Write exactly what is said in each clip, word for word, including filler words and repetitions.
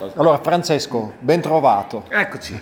Allora Francesco, ben trovato. Eccoci.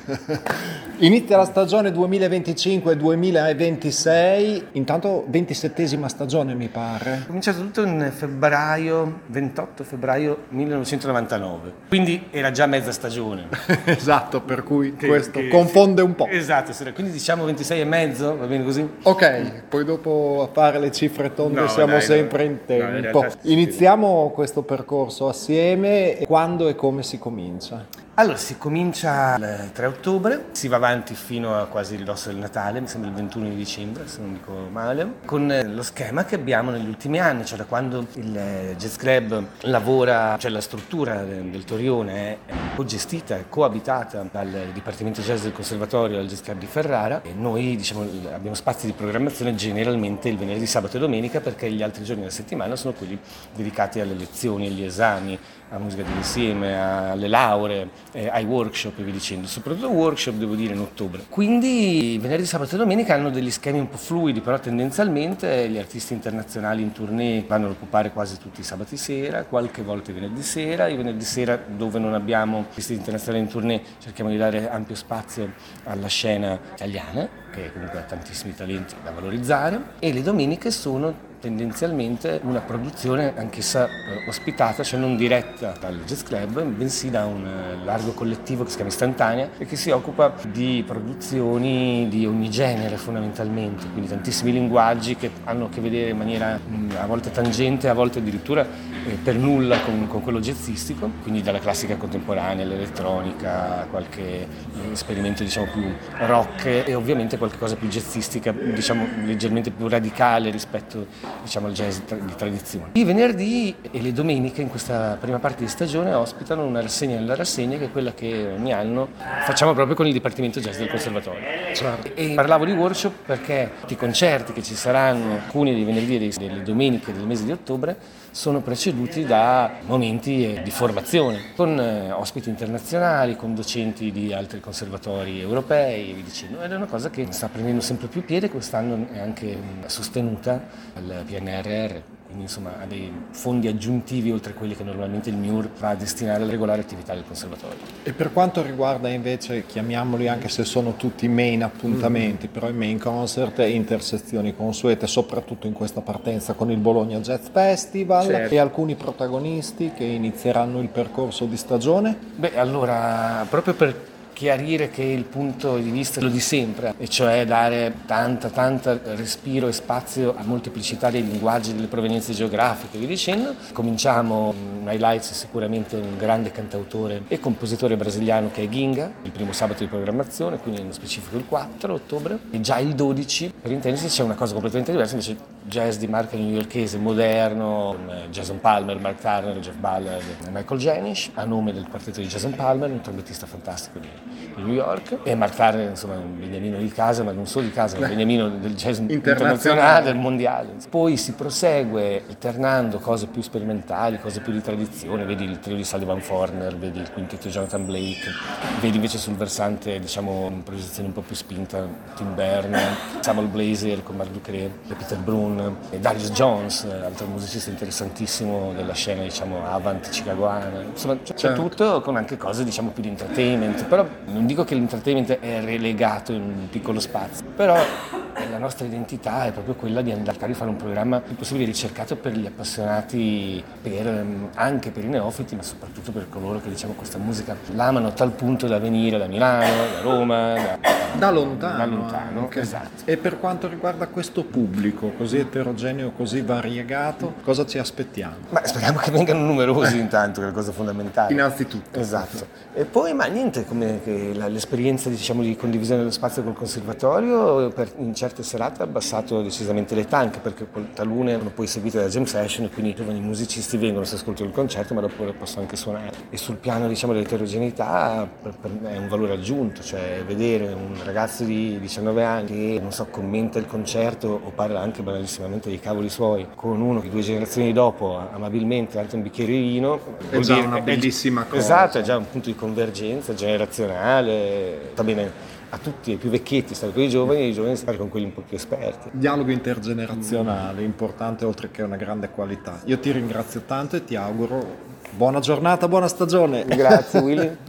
Inizia la stagione duemilaventicinque duemilaventisei, intanto ventisettesima stagione mi pare. È cominciato tutto in febbraio, ventotto febbraio millenovecentonovantanove, quindi era già mezza stagione. Esatto, per cui Che- questo che- confonde un po'. Esatto, sì, quindi diciamo ventisei e mezzo, va bene così? Ok, poi dopo a fare le cifre tonde No, siamo dai, sempre no. in No, in tempo. realtà sì. Iniziamo questo percorso assieme. Quando e come si comincia? Allora, si comincia il tre ottobre, si va avanti fino a quasi il ridosso del Natale, mi sembra il ventuno di dicembre, se non dico male, con eh, lo schema che abbiamo negli ultimi anni, cioè da quando il eh, Jazz Club lavora, cioè la struttura del, del Torione è co-gestita e coabitata dal Dipartimento Jazz del Conservatorio al Jazz Club di Ferrara, e noi diciamo, abbiamo spazi di programmazione generalmente il venerdì, sabato e domenica, perché gli altri giorni della settimana sono quelli dedicati alle lezioni, agli esami, a musica dell'insieme, alle lauree, eh, ai workshop e via dicendo, soprattutto workshop devo dire in ottobre. Quindi venerdì, sabato e domenica hanno degli schemi un po' fluidi, però tendenzialmente gli artisti internazionali in tournée vanno ad occupare quasi tutti i sabati sera, qualche volta i venerdì sera. I venerdì sera, dove non abbiamo artisti internazionali in tournée, cerchiamo di dare ampio spazio alla scena italiana, che comunque ha tantissimi talenti da valorizzare, e le domeniche sono tendenzialmente una produzione anch'essa eh, ospitata, cioè non diretta dal Jazz Club, bensì da un eh, largo collettivo che si chiama Istantanea e che si occupa di produzioni di ogni genere fondamentalmente, quindi tantissimi linguaggi che hanno a che vedere in maniera mh, a volte tangente, a volte addirittura eh, per nulla con, con quello jazzistico, quindi dalla classica contemporanea all'elettronica, qualche eh, esperimento diciamo più rock e ovviamente qualche cosa più jazzistica, diciamo leggermente più radicale rispetto diciamo al jazz di tradizione. I venerdì e le domeniche in questa prima parte di stagione ospitano una rassegna nella rassegna, che è quella che ogni anno facciamo proprio con il Dipartimento Jazz del Conservatorio. Certo. E parlavo di workshop perché tutti i concerti che ci saranno, alcuni dei venerdì e delle domeniche del mese di ottobre, sono preceduti da momenti di formazione con ospiti internazionali, con docenti di altri conservatori europei e via dicendo. Ed è una cosa che sta prendendo sempre più piede, quest'anno è anche sostenuta dal P N R R, quindi insomma ha dei fondi aggiuntivi oltre a quelli che normalmente il M I U R va a destinare alla regolare attività del conservatorio. E per quanto riguarda invece, chiamiamoli anche se sono tutti main appuntamenti, mm. però i main concert e intersezioni consuete, soprattutto in questa partenza con il Bologna Jazz Festival, certo. E alcuni protagonisti che inizieranno il percorso di stagione? Beh, allora, proprio per chiarire che il punto di vista è quello di sempre, e cioè dare tanta, tanta respiro e spazio a molteplicità dei linguaggi, delle provenienze geografiche e via dicendo. Cominciamo, un highlights sicuramente un grande cantautore e compositore brasiliano che è Ginga, il primo sabato di programmazione, quindi nello specifico il quattro ottobre, e già il dodici, per intendersi, c'è una cosa completamente diversa, invece jazz di marca newyorkese, moderno, con Jason Palmer, Mark Turner, Jeff Ballard e Michael Janisch, a nome del quartetto di Jason Palmer, un trombettista fantastico di di New York, e Mark Turner, insomma, un beniamino di casa, ma non solo di casa, un beniamino del jazz internazionale, del mondiale. Poi si prosegue alternando cose più sperimentali, cose più di tradizione, vedi il trio di Sullivan Forner, vedi il quintetto di Jonathan Blake, vedi invece sul versante, diciamo, un'improvvisazione un po' più spinta, Tim Berne, Samuel Blazer con Marc Ducré, Peter Brun, e Darius Jones, altro musicista interessantissimo della scena, diciamo, avant chicagoana. Insomma, c'è certo. tutto con anche cose, diciamo, più di entertainment, però non dico che l'entertainment è relegato in un piccolo spazio, però la nostra identità è proprio quella di andare a fare un programma il possibile ricercato per gli appassionati, per, anche per i neofiti, ma soprattutto per coloro che, diciamo, questa musica l'amano a tal punto da venire da Milano, da Roma, da, da lontano. Da lontano, okay. Esatto. E per quanto riguarda questo pubblico così eterogeneo, così variegato, cosa ci aspettiamo? Ma speriamo che vengano numerosi intanto, che è la cosa fondamentale. Innanzitutto. Esatto. E poi, ma niente, come che la, l'esperienza, diciamo, di condivisione dello spazio col conservatorio per, in certe serate ha abbassato decisamente l'età, anche perché talune sono poi seguite da jam session, e quindi i giovani musicisti vengono, si ascoltano il concerto, ma dopo possono anche suonare. E sul piano, diciamo, dell'eterogeneità per, per me è un valore aggiunto, cioè vedere un ragazzo di diciannove anni che, non so, commenta il concerto o parla anche banalissimamente dei cavoli suoi con uno che due generazioni dopo amabilmente alza un bicchiere di vino, è già una bellissima cosa. Esatto, è già un punto di convergenza generazionale. Va bene, a tutti, ai più vecchietti stare con i giovani e ai giovani stare con quelli un po' più esperti. Dialogo intergenerazionale, importante oltre che una grande qualità. Io ti ringrazio tanto e ti auguro buona giornata, buona stagione. Grazie Willy.